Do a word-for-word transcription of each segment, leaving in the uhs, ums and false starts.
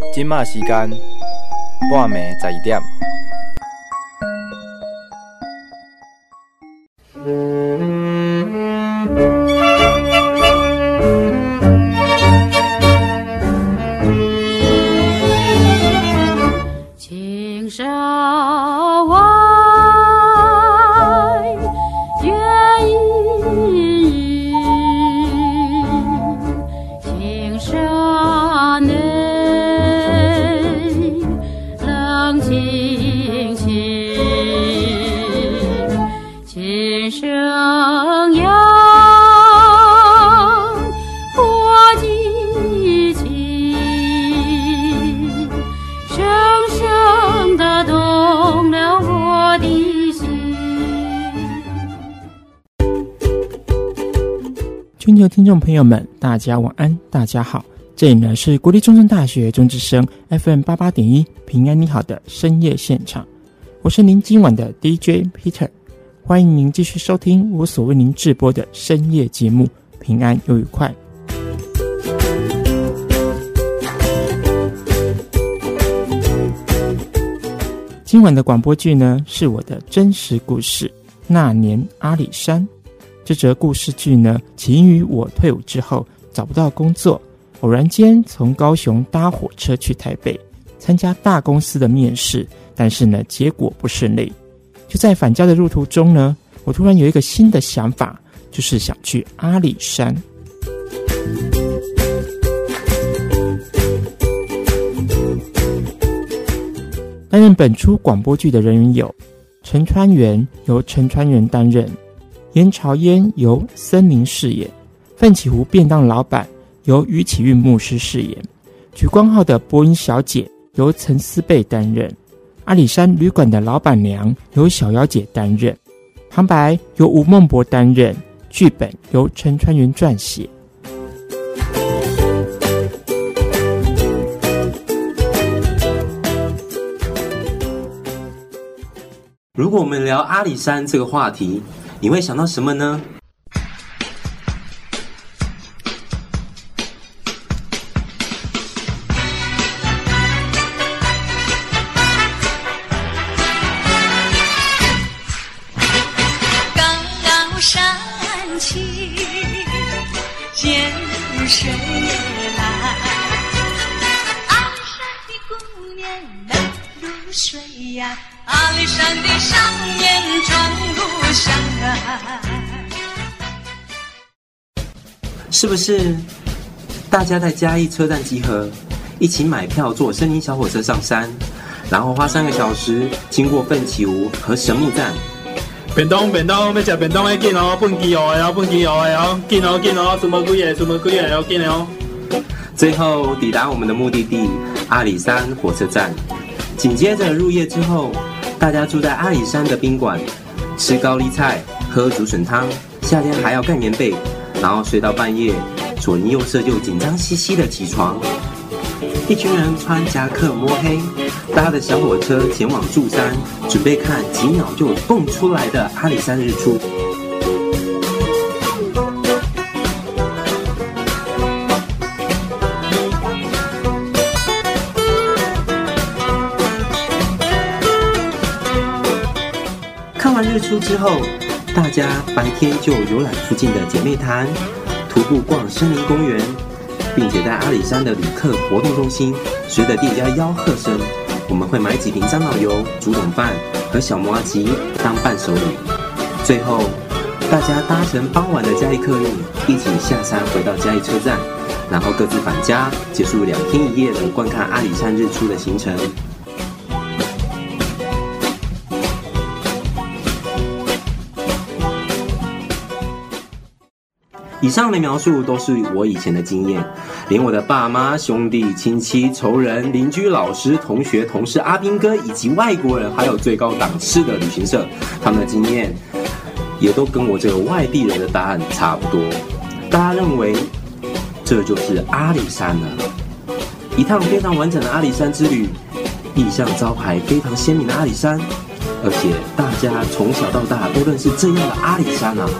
今仔时间半暝十二点。 青山外月隐隐，青山内冷清清，琴声扬，拨激情，深深地动了我的心。 全球听众朋友们，大家晚安，大家好。这里呢是国立中正大学中之声 F M 八八点一平安你好的深夜现场，我是您今晚的 D J Peter， 欢迎您继续收听我所为您制播的深夜节目，平安又愉快。今晚的广播剧呢是我的真实故事《那年阿里山》。这则故事剧呢起因于我退伍之后找不到工作，偶然间从高雄搭火车去台北参加大公司的面试，但是呢结果不顺利。就在返家的路途中呢，我突然有一个新的想法，就是想去阿里山。担任本出广播剧的人员有陈川元，由陈川元担任；严朝烟由森林饰演；奋起湖便当老板由于启运牧师饰演；举光号的播音小姐由陈思贝担任；阿里山旅馆的老板娘由小妖姐担任；旁白由吴孟博担任；剧本由陈川元撰写。 如果我们聊阿里山这个话题，你会想到什么呢？ 高山青，涧水蓝，阿里山的姑娘那如水呀，阿里山的少年转故乡啊。 是不是大家在嘉义车站集合，一起买票坐森林小火车上山，然后花三个小时经过奋起湖和神木站？ 便当便当，要吃便当要紧哦，本机哦，要本机哦，要紧哦紧哦，什么几个什么几个要紧哦。 最后抵达我们的目的地阿里山火车站，紧接着入夜之后，大家住在阿里山的宾馆，吃高丽菜，喝竹笋汤，夏天还要盖棉被，然后睡到半夜，左邻右舍就紧张兮兮的起床。一群人穿夹克摸黑，搭着小火车前往柱山，准备看几秒就蹦出来的阿里山日出。看完日出之后，大家白天就游览附近的姐妹潭，徒步逛森林公园，并且在阿里山的旅客活动中心，随着店家吆喝声，我们会买几瓶樟脑油、竹筒饭和小麻糬当伴手礼。最后，大家搭乘傍晚的嘉义客运，一起下山回到嘉义车站，然后各自返家，结束两天一夜的观看阿里山日出的行程。以上的描述都是我以前的经验，连我的爸妈、兄弟、亲戚、仇人、邻居、老师、同学、同事、阿兵哥以及外国人，还有最高档次的旅行社，他们的经验也都跟我这个外地人的答案差不多。大家认为这就是阿里山了，一趟非常完整的阿里山之旅，意象招牌非常鲜明的阿里山，而且大家从小到大都认识这样的阿里山啊。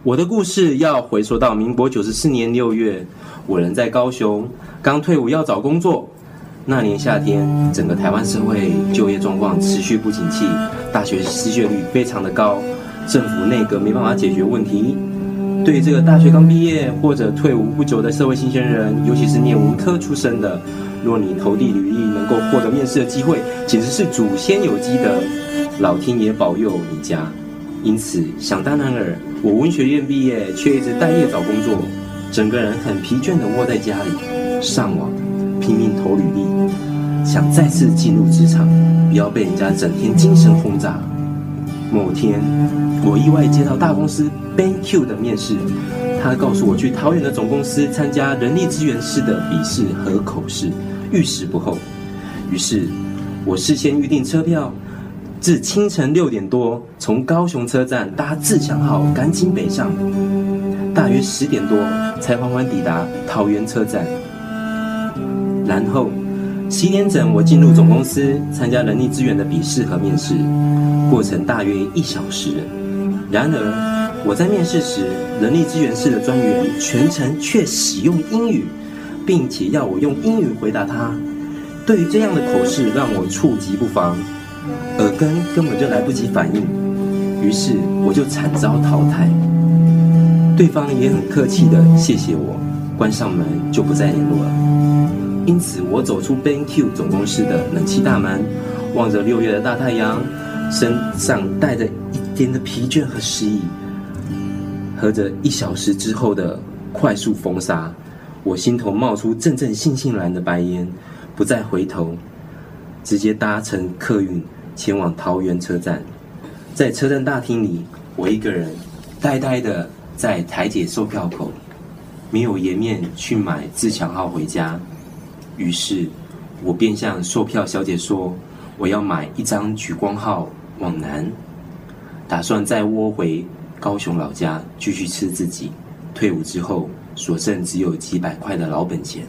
我的故事要回溯到民国九十四年六月，我人在高雄，刚退伍要找工作。那年夏天，整个台湾社会就业状况持续不景气，大学失业率非常的高，政府内阁没办法解决问题。对于这个大学刚毕业或者退伍不久的社会新鲜人，尤其是念文科出身的，若你投递履历能够获得面试的机会，简直是祖先有积德，老天爷保佑你家。因此，想当然尔，我文学院毕业，却一直待业找工作，整个人很疲倦地窝在家里，上网拼命投履历，想再次进入职场，不要被人家整天精神轰炸。某天，我意外接到大公司 B E N Q 的面试，他告诉我去桃园的总公司参加人力资源室的笔试和口试，遇事不候。于是，我事先预订车票，至清晨六点多从高雄车站搭自强号赶紧北上，大约十点多才缓缓抵达桃园车站。然后十一点整，我进入总公司参加人力资源的笔试和面试，过程大约一小时。然而我在面试时，人力资源室的专员全程却使用英语，并且要我用英语回答他。对于这样的口试，让我触及不防，耳根根本就来不及反应，于是我就惨遭淘汰。对方也很客气的谢谢我，关上门就不再联络了。因此，我走出 B E N Q 总公司的冷气大门，望着六月的大太阳，身上带着一点的疲倦和失意，喝着一小时之后的快速风沙，我心头冒出阵阵悻悻然的白烟，不再回头，直接搭乘客运前往桃园车站。在车站大厅里，我一个人呆呆的在台铁售票口，没有颜面去买自强号回家。于是我便向售票小姐说，我要买一张莒光号往南，打算再窝回高雄老家继续吃自己退伍之后所剩只有几百块的老本钱。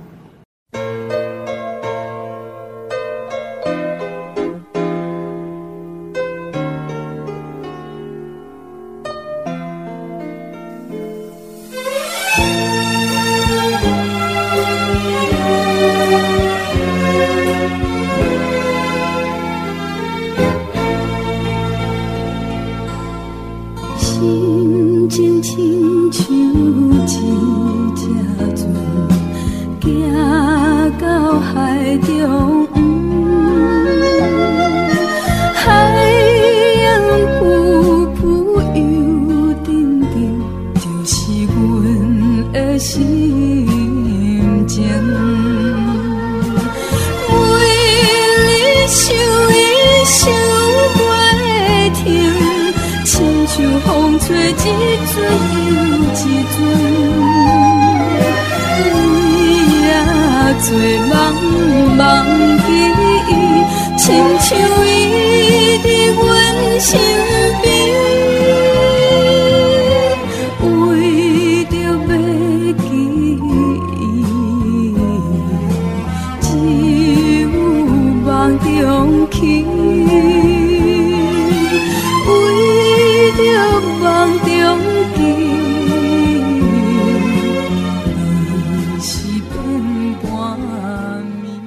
心情亲像一只船，行到海中央，海洋浮浮游沉沉，就是阮的心情。为你想伊想袂停，亲像风吹一阵又一阵，为啊做梦梦记忆，亲像伊伫阮身边，为着要记伊，只有梦中起。梦中记，你是变半暝。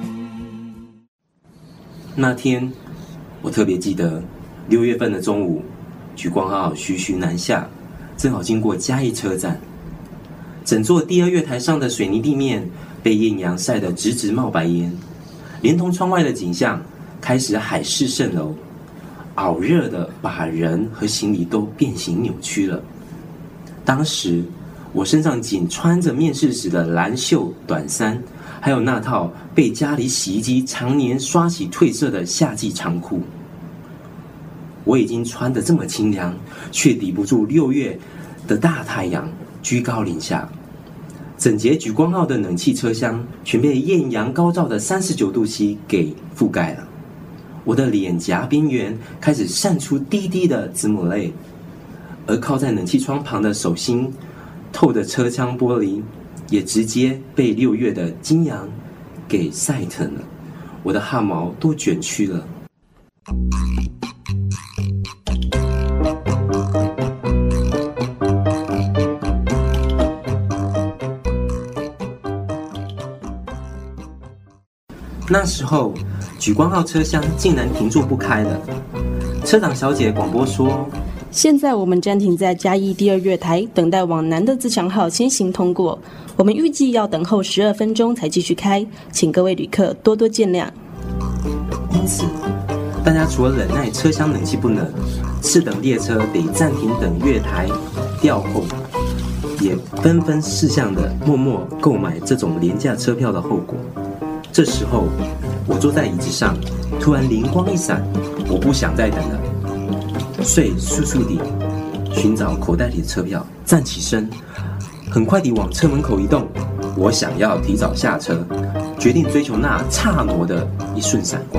那天我特别记得，六月份的中午，莒光号徐徐南下，正好经过嘉义车站。整座第二月台上的水泥地面被艳阳晒得直直冒白烟，连同窗外的景象开始海市蜃楼。熬热的把人和行李都变形扭曲了。当时我身上仅穿着面试时的蓝袖短衫，还有那套被家里洗衣机常年刷洗褪色的夏季长裤。我已经穿得这么清凉，却抵不住六月的大太阳居高临下。整节莒光号的冷气车厢全被艳阳高照的三十九度C给覆盖了。我的脸颊边缘开始渗出滴滴的子母泪，而靠在冷气窗旁的手心透的车窗玻璃也直接被六月的金阳给晒疼了，我的汗毛都卷曲了。 那时候莒光号车厢竟然停住不开了。车长小姐广播说， 现在我们暂停在嘉义第二月台，等待往南的自强号先行通过。我们预计要等候十二分钟才继续开，请各位旅客多多见谅。 因此，大家除了忍耐车厢冷气不冷，次等列车得暂停等月台调后，也纷纷识相的默默购买这种廉价车票的后果。这时候，我坐在椅子上，突然灵光一闪，我不想再等了，遂速速地寻找口袋里的车票，站起身，很快地往车门口移动。我想要提早下车，决定追求那刹那的一瞬闪光。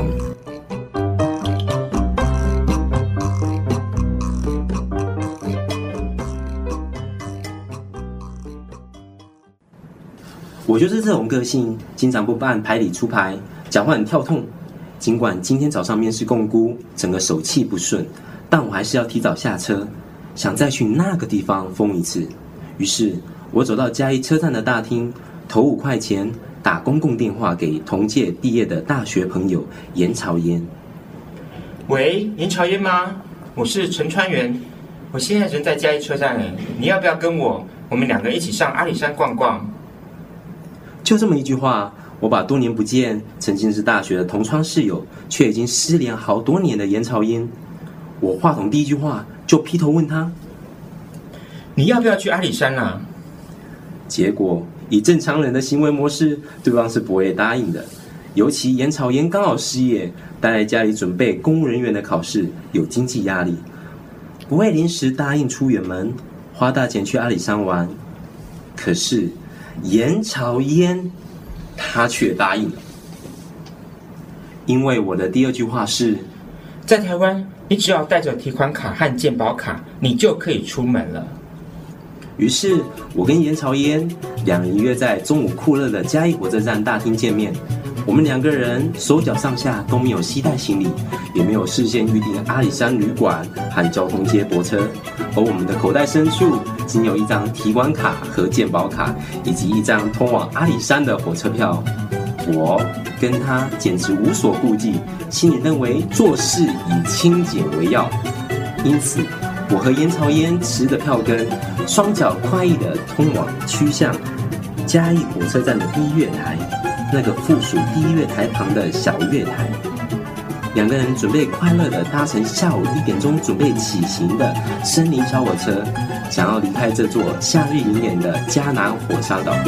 我就是这种个性，经常不按牌理出牌，讲话很跳痛。尽管今天早上面试共估，整个手气不顺，但我还是要提早下车，想再去那个地方疯一次。于是我走到嘉义车站的大厅，投五块钱打公共电话给同届毕业的大学朋友严朝烟。 喂，严朝烟吗？我是陈川元，我现在人在嘉义车站诶，你要不要跟我？我们两个一起上阿里山逛逛。 就这么一句话，我把多年不见、曾经是大学的同窗室友，却已经失联好多年的严朝烟，我话筒第一句话就劈头问他：“ 你要不要去阿里山啊？” 结果以正常人的行为模式，对方是不会答应的。尤其严朝烟刚好失业，待在家里准备公务人员的考试，有经济压力，不会临时答应出远门，花大钱去阿里山玩。可是严朝烟他却答应了，因为我的第二句话是： 在台湾，你只要带着提款卡和健保卡，你就可以出门了。 于是我跟严朝烟两人约在中午酷热的嘉义火车站大厅见面。我们两个人手脚上下都没有携带行李，也没有事先预定阿里山旅馆和交通接驳车，而我们的口袋深处仅有一张提款卡和健保卡，以及一张通往阿里山的火车票。我跟他简直无所顾忌，心里认为做事以清简为要，因此我和严朝烟持着票根，双脚快意地通往趋向嘉义火车站的第一月台，那个附属第一月台旁的小月台。两个人准备快乐地搭乘下午一点钟准备起行的森林小火车，想要离开这座夏日营演的嘉南火车岛。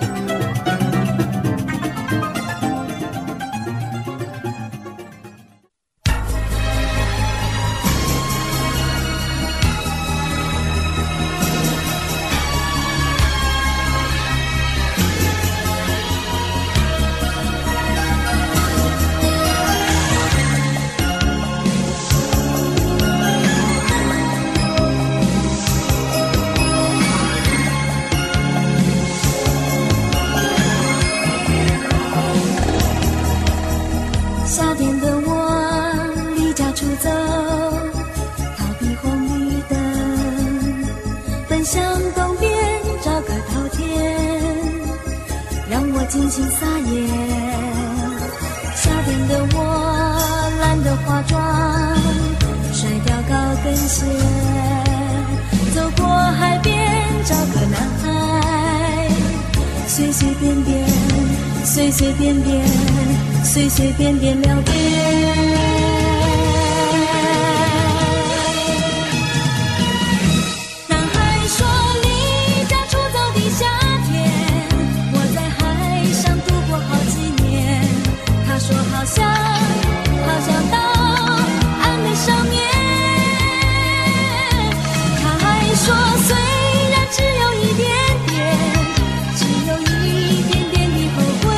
尽情撒野，夏天的我懒得化妆，甩掉高跟鞋，走过海边找个男孩，随随便便，随随便便，随随便便聊天。好像好像到岸边上面，他还说虽然只有一点点，只有一点点的后悔，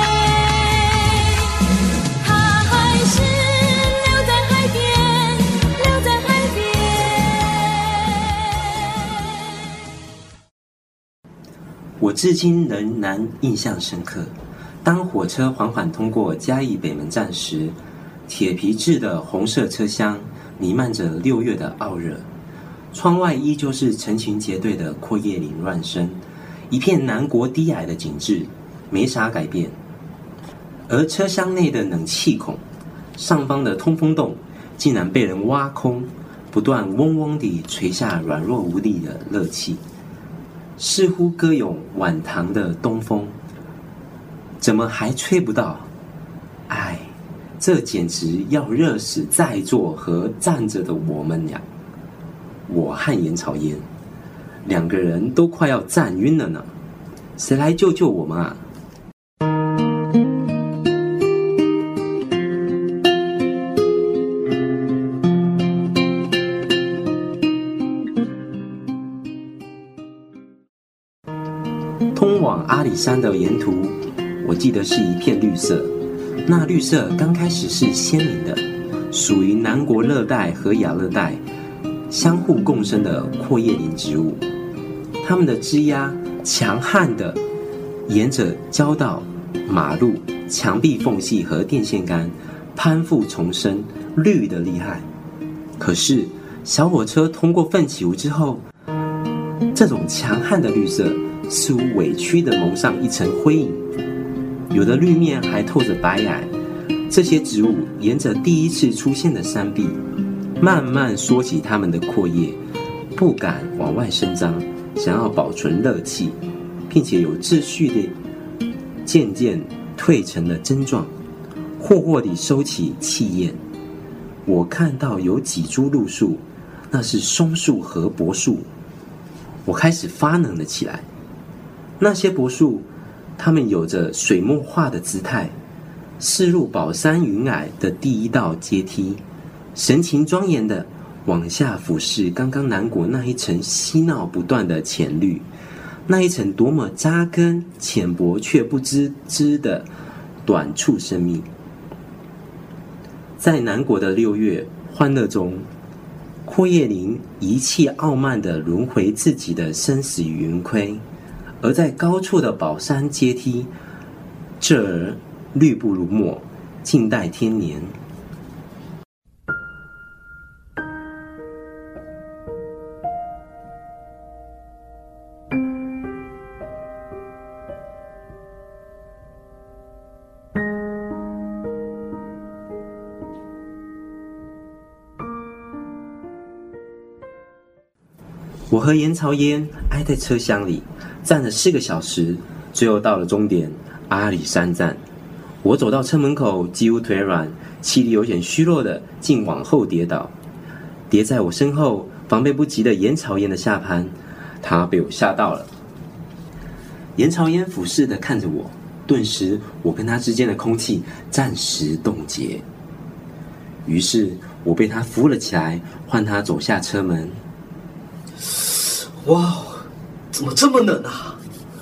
他还是留在海边，留在海边。 我至今仍然印象深刻。当火车缓缓通过嘉义北门站时，铁皮制的红色车厢弥漫着六月的傲热，窗外依旧是成群结队的阔叶林乱声，一片南国低矮的景致，没啥改变。 而车厢内的冷气孔上方的通风洞竟然被人挖空，不断嗡嗡地垂下软弱无力的热气，似乎歌咏晚唐的东风。怎么还吹不到？哎，这简直要热死在座和站着的我们俩。我和严朝烟两个人都快要站晕了呢，谁来救救我们啊？通往阿里山的沿途，我记得是一片绿色。那绿色刚开始是鲜明的，属于南国热带和亚热带相互共生的阔叶林植物。它们的枝桠强悍地沿着交道、马路、墙壁缝隙和电线杆攀附丛生，绿得厉害。可是小火车通过奋起湖之后，这种强悍的绿色似乎委屈地蒙上一层灰影，有的绿面还透着白霭。这些植物沿着第一次出现的山壁，慢慢缩起它们的阔叶，不敢往外伸张，想要保存热气，并且有秩序地渐渐退成了针状，霍霍地收起气焰。我看到有几株路树，那是松树和柏树。我开始发冷了起来。那些柏树，它们有着水墨画的姿态，驶入宝山云霭的第一道阶梯，神情庄严地往下俯视刚刚南国那一层嬉闹不断的浅绿，那一层多么扎根浅薄却不知知的短促生命。在南国的六月欢乐中，阔叶林遗弃傲慢地轮回自己的生死与云亏，而在高处的宝山阶梯，这儿绿不如墨，静待天年。我和严朝烟挨在车厢里站了四个小时，最后到了终点阿里山站。我走到车门口，几乎腿软，气力有点虚弱的竟往后跌倒，跌在我身后防备不及的严朝烟的下盘，他被我吓到了。严朝烟俯视的看着我，顿时我跟他之间的空气暂时冻结。于是我被他扶了起来，换他走下车门。 哇，怎么这么冷啊？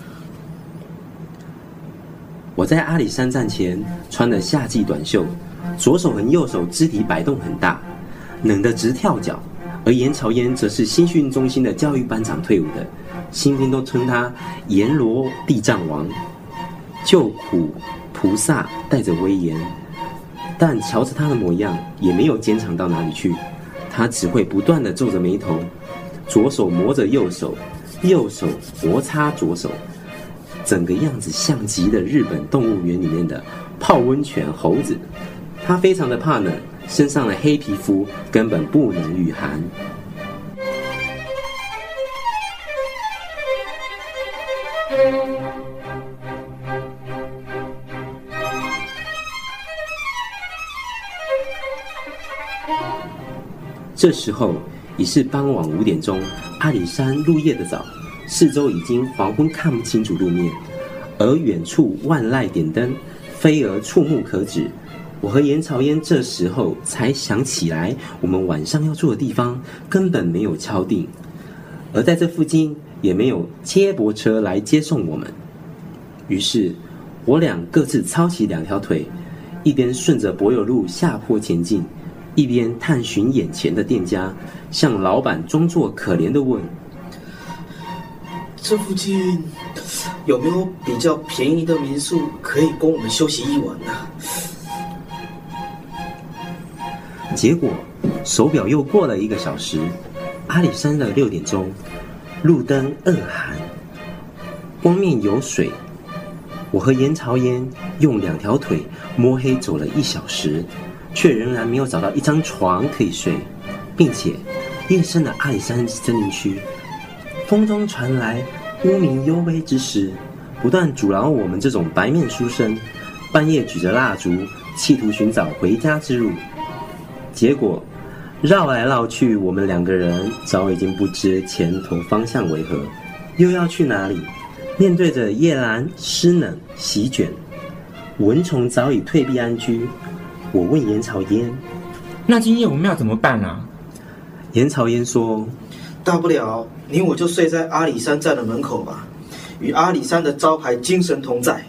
我在阿里山站前穿的夏季短袖，左手和右手肢体摆动很大，冷得直跳脚。而严朝烟则是新训中心的教育班长退伍的，新兵都称他阎罗地藏王，救苦菩萨带着威严。但瞧着他的模样，也没有坚强到哪里去，他只会不断地皱着眉头，左手磨着右手，右手摩擦左手，整个样子像极了日本动物园里面的泡温泉猴子。他非常的怕冷，身上的黑皮肤根本不能御寒。这时候已是傍晚五点钟，阿里山入夜的早，四周已经黄昏，看不清楚路面，而远处万籁点灯，飞蛾触目可指。我和严朝烟这时候才想起来，我们晚上要住的地方根本没有敲定，而在这附近也没有接驳车来接送我们。于是我俩各自操起两条腿，一边顺着柏油路下坡前进，一边探寻眼前的店家，向老板装作可怜地问： 这附近有没有比较便宜的民宿可以供我们休息一晚呢？ 结果手表又过了一个小时，阿里山的六点钟，路灯恶寒，光面有水， 我和严朝烟用两条腿摸黑走了一小时，却仍然没有找到一张床可以睡，并且夜深的阿里山森林区，风中传来乌鸣幽微之时，不断阻挠我们这种白面书生半夜举着蜡烛，企图寻找回家之路。结果绕来绕去，我们两个人早已经不知前头方向为何，又要去哪里。面对着夜阑湿冷席卷，蚊虫早已退避安居。我问严朝烟：“ 那今夜我们要怎么办啊？” 严朝烟说：“ 大不了你我就睡在阿里山站的门口吧，与阿里山的招牌精神同在。”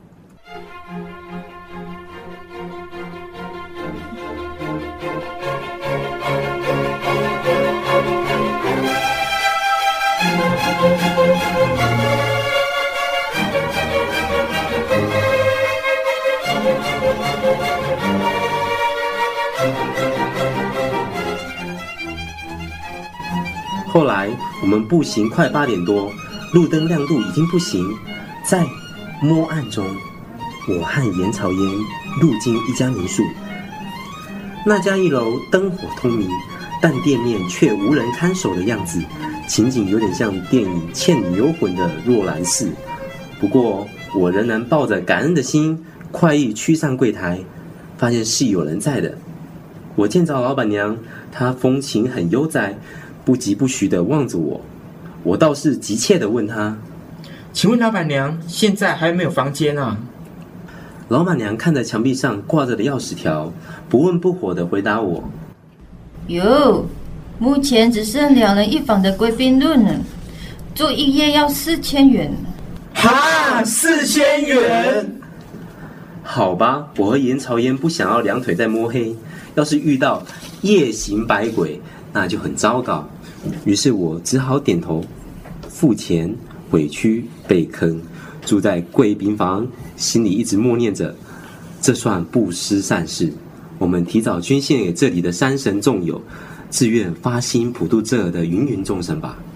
后来我们步行快八点多，路灯亮度已经不行，在摸暗中，我和严朝烟路经一家民宿。那家一楼灯火通明，但店面却无人看守的样子，情景有点像电影《倩女幽魂》的若兰寺。不过我仍然抱着感恩的心，快意趋上柜台，发现是有人在的。我见着老板娘，她风情很悠哉，不疾不徐地望着我，我倒是急切地问她：“ 请问老板娘，现在还有没有房间啊？” 老板娘看着墙壁上挂着的钥匙条，不温不火地回答我：“ 有，目前只剩两人一房的贵宾论呢，住一夜要四千元。” 哈，四千元！ 好吧，我和严朝烟不想要两腿在摸黑，要是遇到夜行百鬼，那就很糟糕。于是我只好点头，付钱，委屈被坑，住在贵宾房，心里一直默念着，这算布施善事。我们提早捐献给这里的山神众友，自愿发心普度这儿的芸芸众生吧。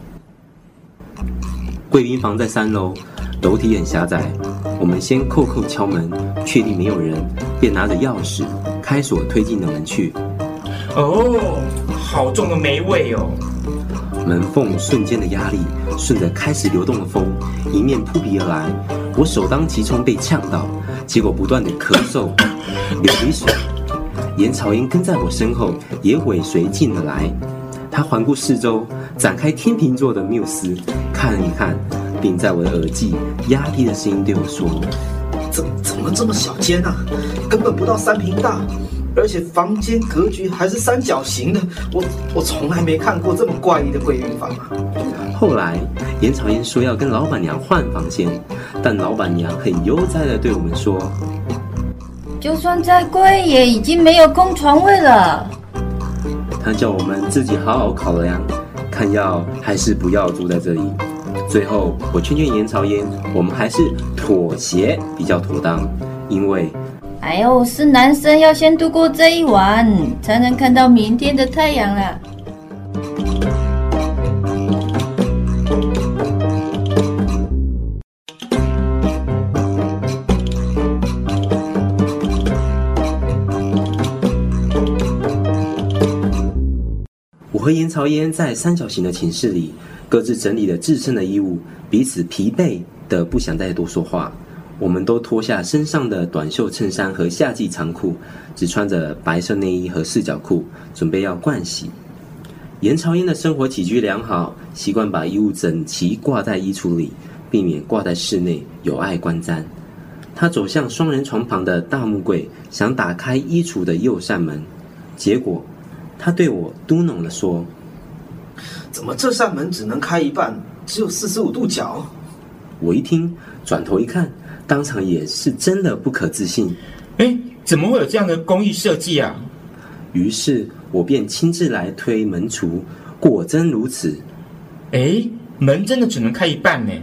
贵宾房在三楼，楼梯很狭窄，我们先叩叩敲门，确定没有人，便拿着钥匙开锁推进了门去。 哦，好重的霉味哦！ 门缝瞬间的压力，顺着开始流动的风，迎面扑鼻而来。我首当其冲被呛到，结果不断的咳嗽、流鼻水。严朝烟跟在我身后，也尾随进了来。他环顾四周，展开天秤座的缪斯，看一看，并在我的耳际压低的声音对我说：“ 怎怎么这么小间啊？根本不到三平大，而且房间格局还是三角形的。我我从来没看过这么怪异的贵宾房啊！” 后来严朝烟说要跟老板娘换房间，但老板娘很悠哉地对我们说：“ 就算再贵，也已经没有空床位了。” 他叫我们自己好好考量，看要还是不要住在这里。最后我劝劝严朝烟，我们还是妥协比较妥当，因为哎呦，是男生要先度过这一晚，才能看到明天的太阳啦。 我和严朝烟在三角形的寝室里，各自整理了自身的衣物，彼此疲惫的不想再多说话。我们都脱下身上的短袖衬衫和夏季长裤，只穿着白色内衣和四角裤，准备要盥洗。严朝烟的生活起居良好，习惯把衣物整齐挂在衣橱里，避免挂在室内有碍观瞻。他走向双人床旁的大木柜，想打开衣橱的右扇门，结果他对我嘟哝了说：“ 怎么这扇门只能开一半，只有四十五度角？” 我一听，转头一看，当场也是真的不可置信。 哎，怎么会有这样的工艺设计啊？ 于是我便亲自来推门橱，果真如此。 哎，门真的只能开一半呢。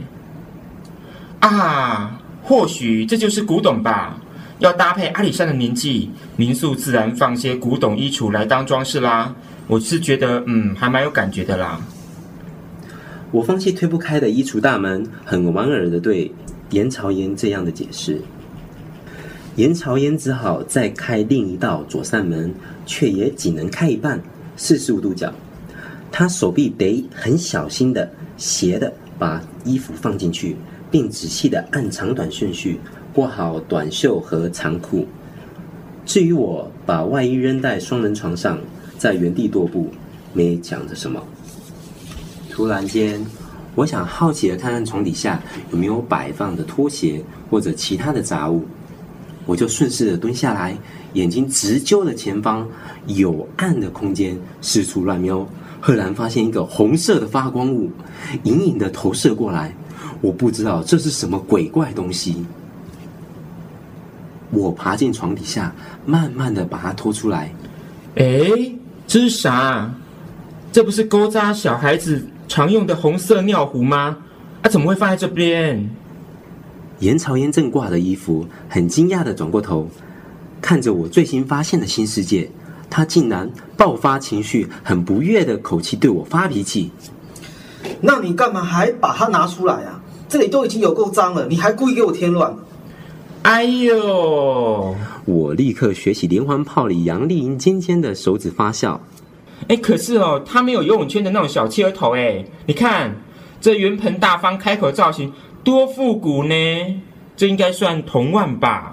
啊，或许这就是古董吧。要搭配阿里山的年纪，民宿自然放些古董衣橱来当装饰啦。我是觉得，嗯，还蛮有感觉的啦。 我放弃推不开的衣橱大门，很莞尔的对严朝烟这样的解释。严朝烟只好再开另一道左扇门，却也仅能开一半，四十五度角。他手臂得很小心的斜的把衣服放进去，并仔细的按长短顺序过好短袖和长裤。至于我把外衣扔在双人床上，在原地踱步，没讲着什么。突然间，我想好奇的看看床底下有没有摆放的拖鞋或者其他的杂物，我就顺势的蹲下来，眼睛直揪着前方有暗的空间，四处乱瞄，赫然发现一个红色的发光物隐隐的投射过来，我不知道这是什么鬼怪东西。我爬进床底下，慢慢的把它拖出来。 诶，这是啥？这不是勾扎小孩子常用的红色尿壶吗？啊，怎么会放在这边？ 严朝烟正挂的衣服，很惊讶的转过头，看着我最新发现的新世界，他竟然爆发情绪，很不悦的口气对我发脾气。 那你干嘛还把它拿出来啊？这里都已经有够脏了，你还故意给我添乱。 哎呦！ 我立刻学起连环炮里杨丽英尖尖的手指发笑。 哎，可是哦，他没有游泳圈的那种小企鹅头哎，你看这圆盆大方开口造型多复古呢，这应该算铜腕吧。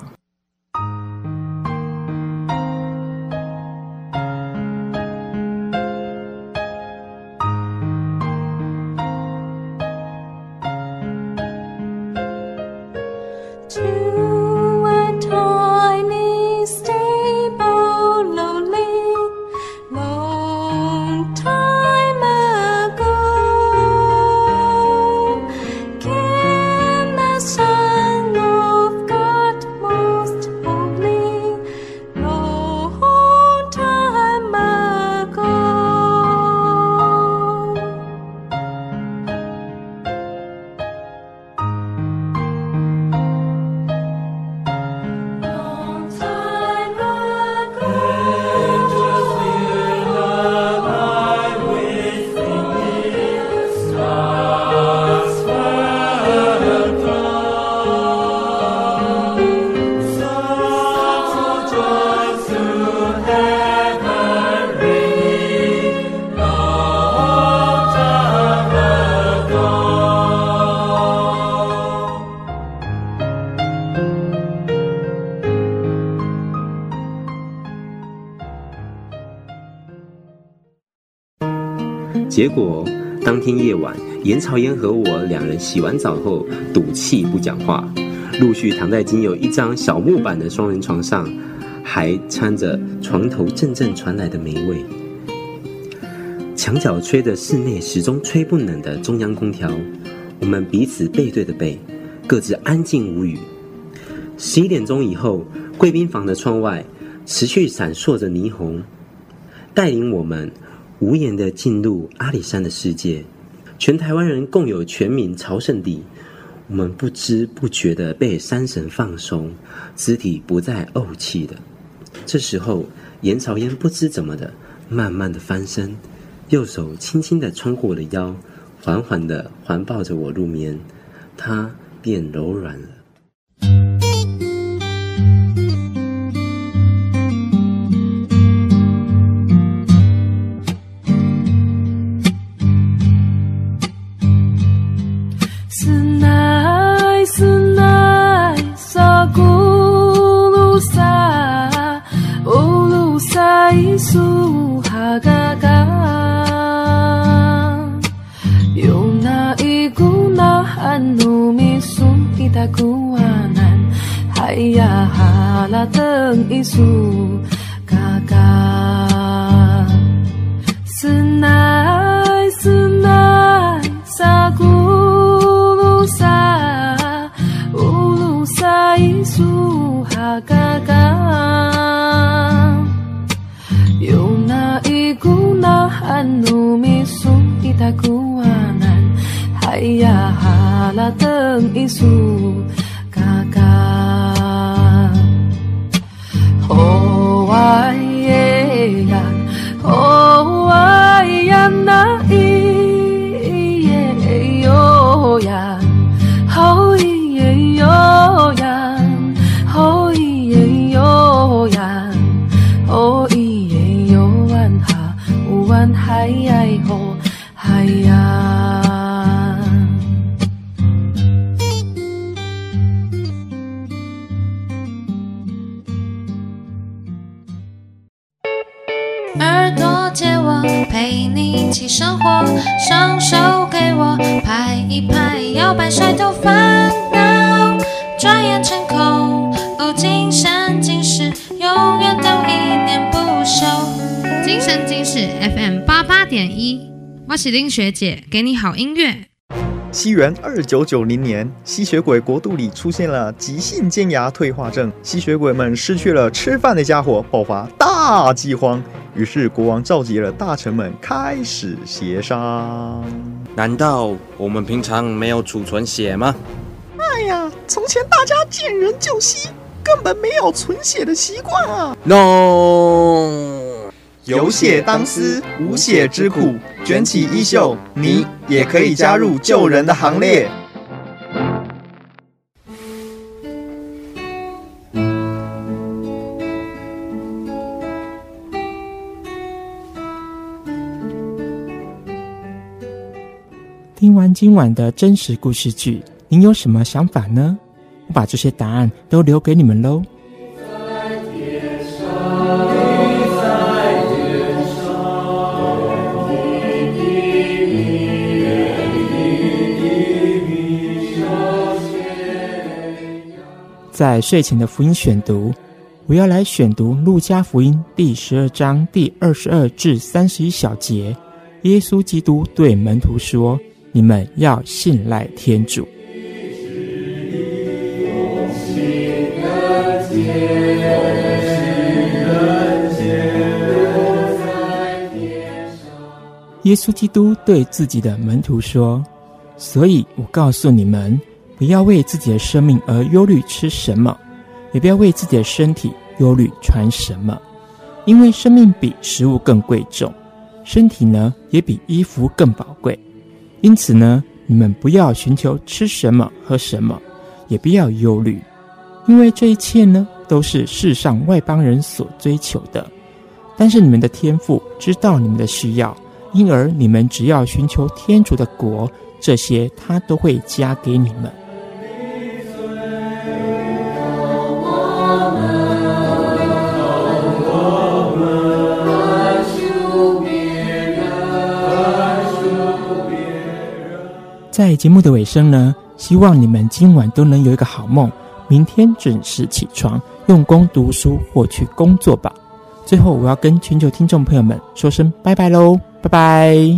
结果当天夜晚，严朝烟和我两人洗完澡后赌气不讲话，陆续躺在仅有一张小木板的双人床上，还掺着床头阵阵传来的霉味。墙角吹着室内始终吹不冷的中央空调，我们彼此背对着背，各自安静无语。十一点钟以后，贵宾房的窗外持续闪烁着霓虹，带领我们无言地进入阿里山的世界。全台湾人共有全民朝圣地，我们不知不觉地被山神放松，肢体不再怄气的。这时候，严朝烟不知怎么的，慢慢地翻身，右手轻轻地穿过我的腰，缓缓地环抱着我入眠，它变柔软了。 Hayya halateng isu kakak Senai senai sagulusa Ulusa isu hakakak Yona iguna anu misu itakuanan Hayya halateng isu Oh ayan, oh ayan na iye yo yan, oh iye 耳朵借我陪你一起生活，双手给我拍一拍，摇摆甩头烦恼，转眼成空。哦，今生今世，永远都一念不休。 今生今世 F M 八八点一，我是林学姐，给你好音乐。 西元二九九零年，吸血鬼国度里出现了急性尖牙退化症，吸血鬼们失去了吃饭的家伙，爆发大饥荒。于是国王召集了大臣们开始协商。 难道我们平常没有储存血吗？ 哎呀，从前大家见人就吸，根本没有存血的习惯啊。 No。 有血当思，无血之苦。卷起衣袖，你也可以加入救人的行列。 听完今晚的真实故事剧，您有什么想法呢？我把这些答案都留给你们喽。在睡前的福音选读，我要来选读路加福音第十二章第二十二至三十一小节。耶稣基督对门徒说：“你们要信赖天主。”耶稣基督对自己的门徒说：“所以我告诉你们，不要为自己的生命而忧虑吃什么，也不要为自己的身体忧虑穿什么，因为生命比食物更贵重，身体呢也比衣服更宝贵。因此呢，你们不要寻求吃什么喝什么，也不要忧虑，因为这一切呢都是世上外邦人所追求的。但是你们的天父知道你们的需要，因而你们只要寻求天主的国，这些他都会加给你们。”在节目的尾声呢，希望你们今晚都能有一个好梦，明天准时起床，用功读书或去工作吧。最后我要跟全球听众朋友们说声拜拜喽，拜拜。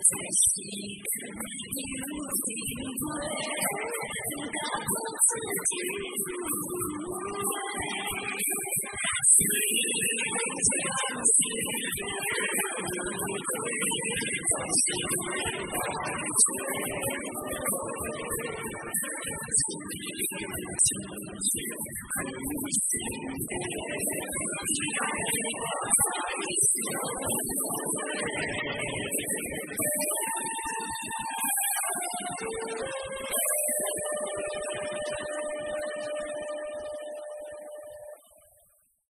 Thank you.